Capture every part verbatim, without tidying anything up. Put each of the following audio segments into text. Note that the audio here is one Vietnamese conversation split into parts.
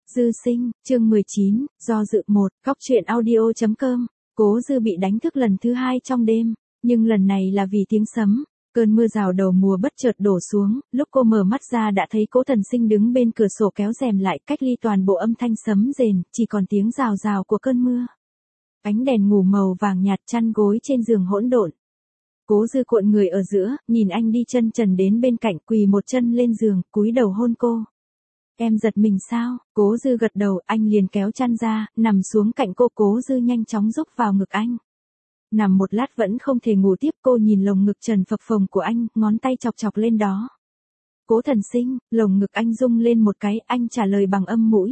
Dư sinh, chương mười chín, do dự một, góc truyện audio.com, Cố Dư bị đánh thức lần thứ hai trong đêm, nhưng lần này là vì tiếng sấm, cơn mưa rào đầu mùa bất chợt đổ xuống, lúc cô mở mắt ra đã thấy Cố Thần Sinh đứng bên cửa sổ kéo rèm lại cách ly toàn bộ âm thanh sấm rền, chỉ còn tiếng rào rào của cơn mưa. Ánh đèn ngủ màu vàng nhạt chăn gối trên giường hỗn độn. Cố Dư cuộn người ở giữa, nhìn anh đi chân trần đến bên cạnh quỳ một chân lên giường, cúi đầu hôn cô. Em giật mình sao? Cố Dư gật đầu, anh liền kéo chăn ra, nằm xuống cạnh cô. Cố Dư nhanh chóng rúc vào ngực anh. Nằm một lát vẫn không thể ngủ tiếp, cô nhìn lồng ngực trần phập phồng của anh, ngón tay chọc chọc lên đó. Cố Thần Sinh, lồng ngực anh rung lên một cái, anh trả lời bằng âm mũi.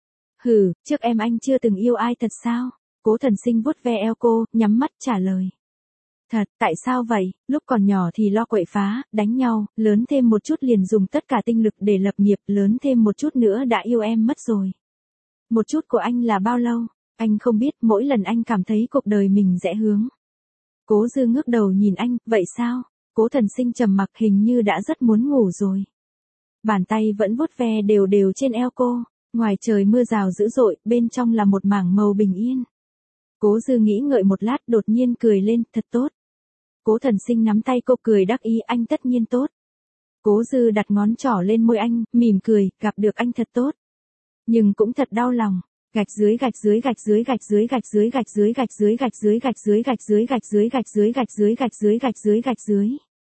Hừ, trước em anh chưa từng yêu ai thật sao? Cố Thần Sinh vuốt ve eo cô, nhắm mắt trả lời. Thật, tại sao vậy? Lúc còn nhỏ thì lo quậy phá, đánh nhau, lớn thêm một chút liền dùng tất cả tinh lực để lập nghiệp, lớn thêm một chút nữa đã yêu em mất rồi. Một chút của anh là bao lâu? Anh không biết, mỗi lần anh cảm thấy cuộc đời mình rẽ hướng. Cố Dư ngước đầu nhìn anh, vậy sao? Cố Thần Sinh trầm mặc, hình như đã rất muốn ngủ rồi. Bàn tay vẫn vuốt ve đều đều trên eo cô, ngoài trời mưa rào dữ dội, bên trong là một mảng màu bình yên. Cố Dư nghĩ ngợi một lát, đột nhiên cười lên, thật tốt. Cố Thần Sinh nắm tay cô cười đắc ý, anh tất nhiên tốt. Cố Dư đặt ngón trỏ lên môi anh, mỉm cười, gặp được anh thật tốt. Nhưng cũng thật đau lòng. Gạch dưới gạch dưới gạch dưới gạch dưới gạch dưới gạch dưới gạch dưới gạch dưới gạch dưới gạch dưới gạch dưới gạch dưới gạch dưới gạch dưới gạch dưới gạch dưới.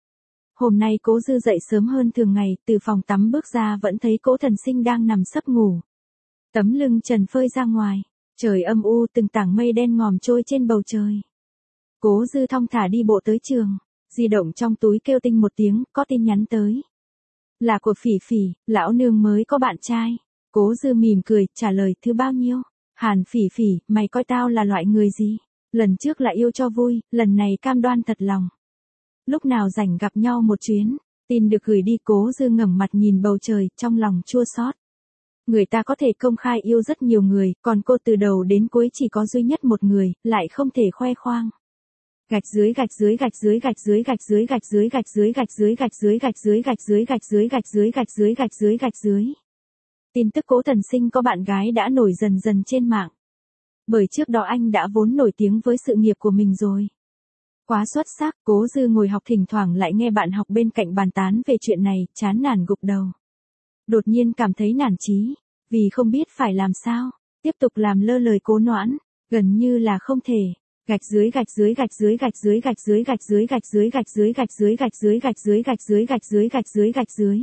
Hôm nay Cố Dư dậy sớm hơn thường ngày, từ phòng tắm bước ra vẫn thấy Cố Thần Sinh đang nằm sấp ngủ. Tấm lưng trần phơi ra ngoài, trời âm u, từng tảng mây đen ngòm trôi trên bầu trời. Cố Dư thong thả đi bộ tới trường, di động trong túi kêu tinh một tiếng, có tin nhắn tới. Là của Phỉ Phỉ, lão nương mới có bạn trai. Cố Dư mỉm cười, trả lời, thứ bao nhiêu? Hàn Phỉ Phỉ, mày coi tao là loại người gì? Lần trước là yêu cho vui, lần này cam đoan thật lòng. Lúc nào rảnh gặp nhau một chuyến, tin được gửi đi. Cố Dư ngẩng mặt nhìn bầu trời, trong lòng chua xót. Người ta có thể công khai yêu rất nhiều người, còn cô từ đầu đến cuối chỉ có duy nhất một người, lại không thể khoe khoang. Gạch dưới gạch dưới gạch dưới gạch dưới gạch dưới gạch dưới gạch dưới gạch dưới gạch dưới gạch dưới gạch dưới gạch dưới gạch dưới gạch dưới gạch dưới gạch dưới. Tin tức Cố Thần Sinh có bạn gái đã nổi dần dần trên mạng. Bởi trước đó anh đã vốn nổi tiếng với sự nghiệp của mình rồi. Quá xuất sắc. Cố Dư ngồi học thỉnh thoảng lại nghe bạn học bên cạnh bàn tán về chuyện này, chán nản gục đầu. Đột nhiên cảm thấy nản chí, vì không biết phải làm sao, tiếp tục làm lơ lời Cố Noãn, gần như là không thể. Gạch dưới gạch dưới gạch dưới gạch dưới gạch dưới gạch dưới gạch dưới gạch dưới gạch dưới gạch dưới gạch dưới gạch dưới gạch dưới gạch dưới gạch dưới.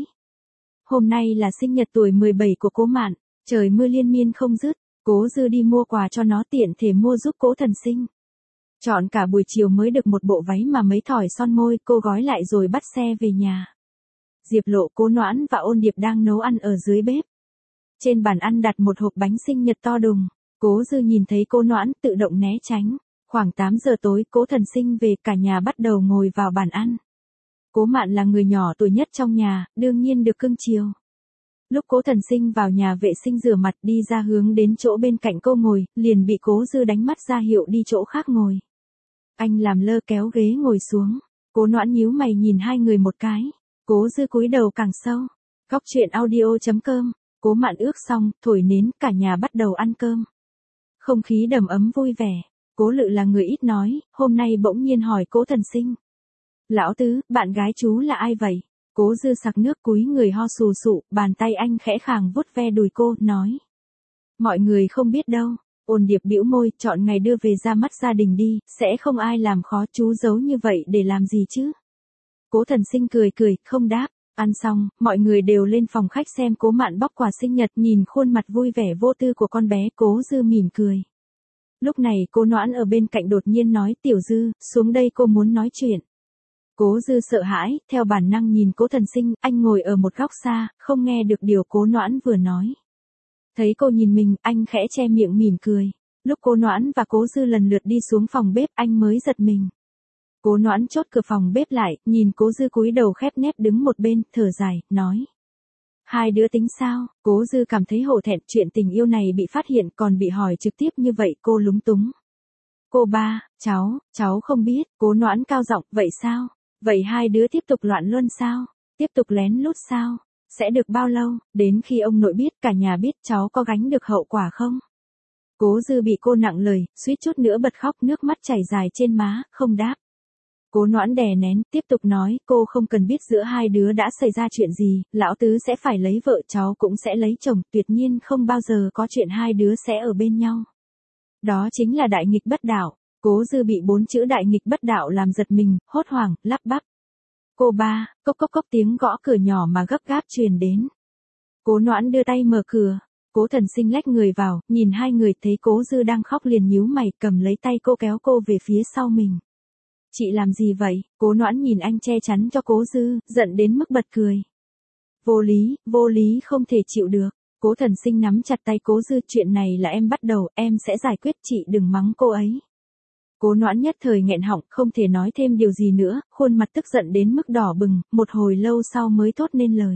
Hôm nay là sinh nhật tuổi mười bảy của Cố Mạn, trời mưa liên miên không dứt, Cố Dư đi mua quà cho nó, tiện thể mua giúp Cố Thần Sinh. Chọn cả buổi chiều mới được một bộ váy mà mấy thỏi son môi, cô gói lại rồi bắt xe về nhà. Diệp Lộ, Cố Noãn và Ôn Điệp đang nấu ăn ở dưới bếp. Trên bàn ăn đặt một hộp bánh sinh nhật to đùng. Cố Dư nhìn thấy Cố Noãn tự động né tránh. Khoảng tám giờ tối, Cố Thần Sinh về, cả nhà bắt đầu ngồi vào bàn ăn. Cố Mạn là người nhỏ tuổi nhất trong nhà, đương nhiên được cưng chiều. Lúc Cố Thần Sinh vào nhà vệ sinh rửa mặt đi ra hướng đến chỗ bên cạnh cô ngồi, liền bị Cố Dư đánh mắt ra hiệu đi chỗ khác ngồi. Anh làm lơ kéo ghế ngồi xuống. Cố Noãn nhíu mày nhìn hai người một cái. Cố Dư cúi đầu càng sâu. Góc truyện audio.com, Cố Mạn ước xong, thổi nến, cả nhà bắt đầu ăn cơm. Không khí đầm ấm vui vẻ. Cố Lự là người ít nói, hôm nay bỗng nhiên hỏi Cố Thần Sinh. Lão Tứ, bạn gái chú là ai vậy? Cố Dư sặc nước cúi người ho sù sụ, bàn tay anh khẽ khàng vuốt ve đùi cô, nói. Mọi người không biết đâu. Ôn Điệp bĩu môi, chọn ngày đưa về ra mắt gia đình đi, sẽ không ai làm khó chú giấu như vậy để làm gì chứ? Cố Thần Sinh cười cười, không đáp. Ăn xong, mọi người đều lên phòng khách xem Cố Mạn bóc quà sinh nhật, nhìn khuôn mặt vui vẻ vô tư của con bé, Cố Dư mỉm cười. Lúc này Cố Noãn ở bên cạnh đột nhiên nói, Tiểu Dư, xuống đây, cô muốn nói chuyện. Cố Dư sợ hãi, theo bản năng nhìn Cố Thần Sinh, anh ngồi ở một góc xa, không nghe được điều Cố Noãn vừa nói. Thấy cô nhìn mình, anh khẽ che miệng mỉm cười. Lúc Cố Noãn và Cố Dư lần lượt đi xuống phòng bếp, anh mới giật mình. Cố Noãn chốt cửa phòng bếp lại, nhìn Cố Dư cúi đầu khép nép đứng một bên, thở dài, nói. Hai đứa tính sao? Cố Dư cảm thấy hổ thẹn, chuyện tình yêu này bị phát hiện còn bị hỏi trực tiếp như vậy, cô lúng túng. Cô ba, cháu, cháu không biết. Cố Noãn cao giọng, vậy sao? Vậy hai đứa tiếp tục loạn luân sao? Tiếp tục lén lút sao? Sẽ được bao lâu, đến khi ông nội biết, cả nhà biết, cháu có gánh được hậu quả không? Cố Dư bị cô nặng lời, suýt chút nữa bật khóc, nước mắt chảy dài trên má, không đáp. Cố Noãn đè nén, tiếp tục nói, cô không cần biết giữa hai đứa đã xảy ra chuyện gì, lão tứ sẽ phải lấy vợ, cháu cũng sẽ lấy chồng, tuyệt nhiên không bao giờ có chuyện hai đứa sẽ ở bên nhau. Đó chính là đại nghịch bất đạo. Cố Dư bị bốn chữ đại nghịch bất đạo làm giật mình, hốt hoảng, lắp bắp. Cô ba, cốc cốc cốc tiếng gõ cửa nhỏ mà gấp gáp truyền đến. Cố Noãn đưa tay mở cửa. Cố Thần Sinh lách người vào, nhìn hai người thấy Cố Dư đang khóc liền nhíu mày, cầm lấy tay cô kéo cô về phía sau mình. Chị làm gì vậy? Cố Noãn nhìn anh che chắn cho Cố Dư, giận đến mức bật cười. Vô lý, vô lý không thể chịu được. Cố Thần Sinh nắm chặt tay Cố Dư, chuyện này là em bắt đầu, em sẽ giải quyết, chị đừng mắng cô ấy. Cố Noãn nhất thời nghẹn họng, không thể nói thêm điều gì nữa, khuôn mặt tức giận đến mức đỏ bừng, một hồi lâu sau mới thốt nên lời.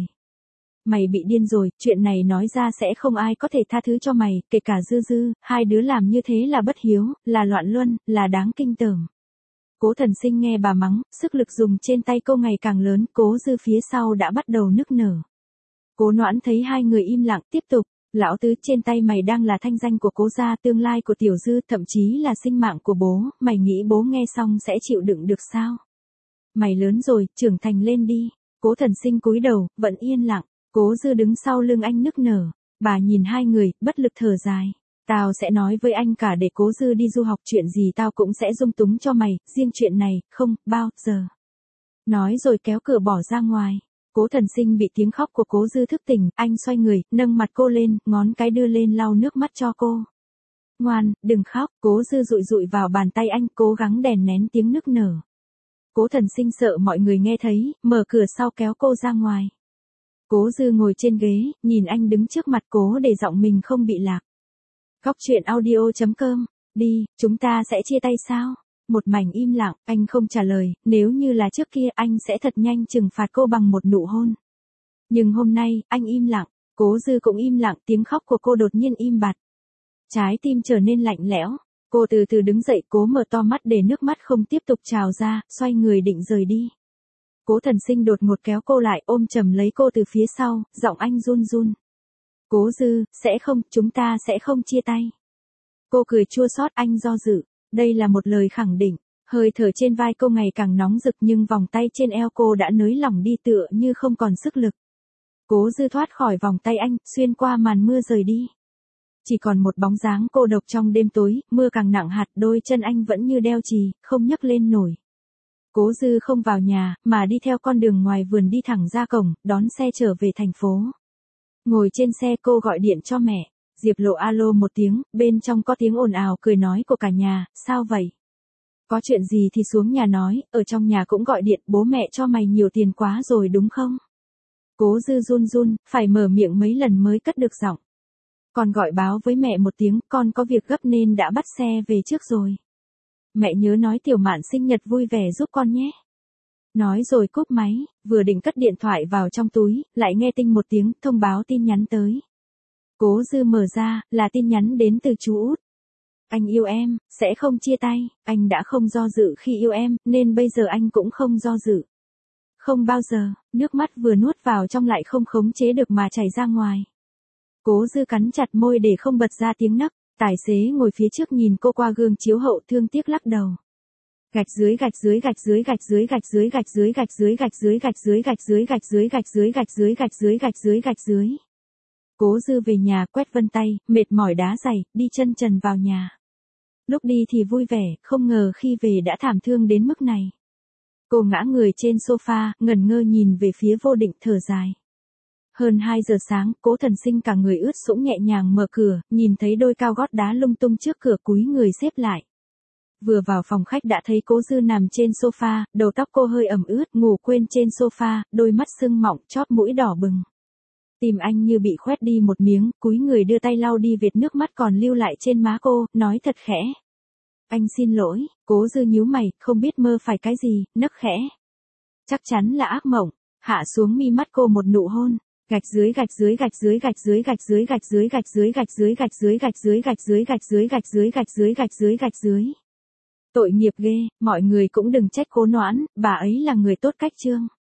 Mày bị điên rồi, chuyện này nói ra sẽ không ai có thể tha thứ cho mày, kể cả Dư Dư, hai đứa làm như thế là bất hiếu, là loạn luân, là đáng kinh tởm. Cố Thần Sinh nghe bà mắng, sức lực dùng trên tay cô ngày càng lớn, Cố Dư phía sau đã bắt đầu nức nở. Cố Noãn thấy hai người im lặng, tiếp tục, lão tứ, trên tay mày đang là thanh danh của Cố gia, tương lai của Tiểu Dư, thậm chí là sinh mạng của bố, mày nghĩ bố nghe xong sẽ chịu đựng được sao? Mày lớn rồi, trưởng thành lên đi. Cố Thần Sinh cúi đầu, vẫn yên lặng. Cố Dư đứng sau lưng anh nức nở. Bà nhìn hai người, bất lực thở dài. Tao sẽ nói với anh cả, để Cố Dư đi du học, chuyện gì tao cũng sẽ dung túng cho mày, riêng chuyện này, không, bao giờ. Nói rồi kéo cửa bỏ ra ngoài. Cố Thần Sinh bị tiếng khóc của Cố Dư thức tỉnh, anh xoay người, nâng mặt cô lên, ngón cái đưa lên lau nước mắt cho cô. Ngoan, đừng khóc. Cố Dư dụi dụi vào bàn tay anh, cố gắng đè nén tiếng nức nở. Cố Thần Sinh sợ mọi người nghe thấy, mở cửa sau kéo cô ra ngoài. Cố Dư ngồi trên ghế, nhìn anh đứng trước mặt cố để giọng mình không bị lạc. Góc truyện audio chấm com, đi, chúng ta sẽ chia tay sao? Một mảnh im lặng, anh không trả lời, nếu như là trước kia anh sẽ thật nhanh trừng phạt cô bằng một nụ hôn. Nhưng hôm nay, anh im lặng, Cố Dư cũng im lặng, tiếng khóc của cô đột nhiên im bặt. Trái tim trở nên lạnh lẽo, cô từ từ đứng dậy, cố mở to mắt để nước mắt không tiếp tục trào ra, xoay người định rời đi. Cố Thần Sinh đột ngột kéo cô lại, ôm chầm lấy cô từ phía sau, giọng anh run run. Cố Dư, sẽ không, chúng ta sẽ không chia tay. Cô cười chua xót, anh do dự. Đây là một lời khẳng định, hơi thở trên vai cô ngày càng nóng rực nhưng vòng tay trên eo cô đã nới lỏng đi tựa như không còn sức lực. Cố Dư thoát khỏi vòng tay anh, xuyên qua màn mưa rời đi. Chỉ còn một bóng dáng cô độc trong đêm tối, mưa càng nặng hạt, đôi chân anh vẫn như đeo chì, không nhấc lên nổi. Cố Dư không vào nhà, mà đi theo con đường ngoài vườn đi thẳng ra cổng, đón xe trở về thành phố. Ngồi trên xe cô gọi điện cho mẹ. Diệp Lộ alo một tiếng, bên trong có tiếng ồn ào cười nói của cả nhà, sao vậy? Có chuyện gì thì xuống nhà nói, ở trong nhà cũng gọi điện, bố mẹ cho mày nhiều tiền quá rồi đúng không? Cố Dư run run, phải mở miệng mấy lần mới cất được giọng. Con gọi báo với mẹ một tiếng, con có việc gấp nên đã bắt xe về trước rồi. Mẹ nhớ nói Tiểu Mạn sinh nhật vui vẻ giúp con nhé. Nói rồi cúp máy, vừa định cất điện thoại vào trong túi, lại nghe tinh một tiếng, thông báo tin nhắn tới. Cố Dư mở ra, là tin nhắn đến từ chú Út. Anh yêu em, sẽ không chia tay, anh đã không do dự khi yêu em, nên bây giờ anh cũng không do dự. Không bao giờ, nước mắt vừa nuốt vào trong lại không khống chế được mà chảy ra ngoài. Cố Dư cắn chặt môi để không bật ra tiếng nấc, tài xế ngồi phía trước nhìn cô qua gương chiếu hậu thương tiếc lắc đầu. Gạch dưới gạch dưới gạch dưới gạch dưới gạch dưới gạch dưới gạch dưới gạch dưới gạch dưới gạch dưới gạch dưới gạch dưới gạch dưới gạch dưới gạch dưới gạch dưới. Cố Dư về nhà quét vân tay, mệt mỏi đá giày, đi chân trần vào nhà. Lúc đi thì vui vẻ, không ngờ khi về đã thảm thương đến mức này. Cô ngã người trên sofa, ngẩn ngơ nhìn về phía Vô Định thở dài. Hơn hai giờ sáng, Cố Thần Sinh cả người ướt sũng nhẹ nhàng mở cửa, nhìn thấy đôi cao gót đá lung tung trước cửa cúi người xếp lại. Vừa vào phòng khách đã thấy Cố Dư nằm trên sofa, đầu tóc cô hơi ẩm ướt, ngủ quên trên sofa, đôi mắt sưng mọng, chóp mũi đỏ bừng. Tim anh như bị khoét đi một miếng, cúi người đưa tay lau đi vệt nước mắt còn lưu lại trên má cô, nói thật khẽ. Anh xin lỗi. Cố Dư nhíu mày, không biết mơ phải cái gì, nấc khẽ. Chắc chắn là ác mộng. Hạ xuống mi mắt cô một nụ hôn. Gạch dưới gạch dưới gạch dưới gạch dưới gạch dưới gạch dưới gạch dưới gạch dưới gạch dưới gạch dưới gạch dưới gạch dưới gạch dưới gạch dưới gạch dưới gạch dưới. Tội nghiệp ghê, mọi người cũng đừng trách Cố Noãn, bà ấy là người tốt cách trương.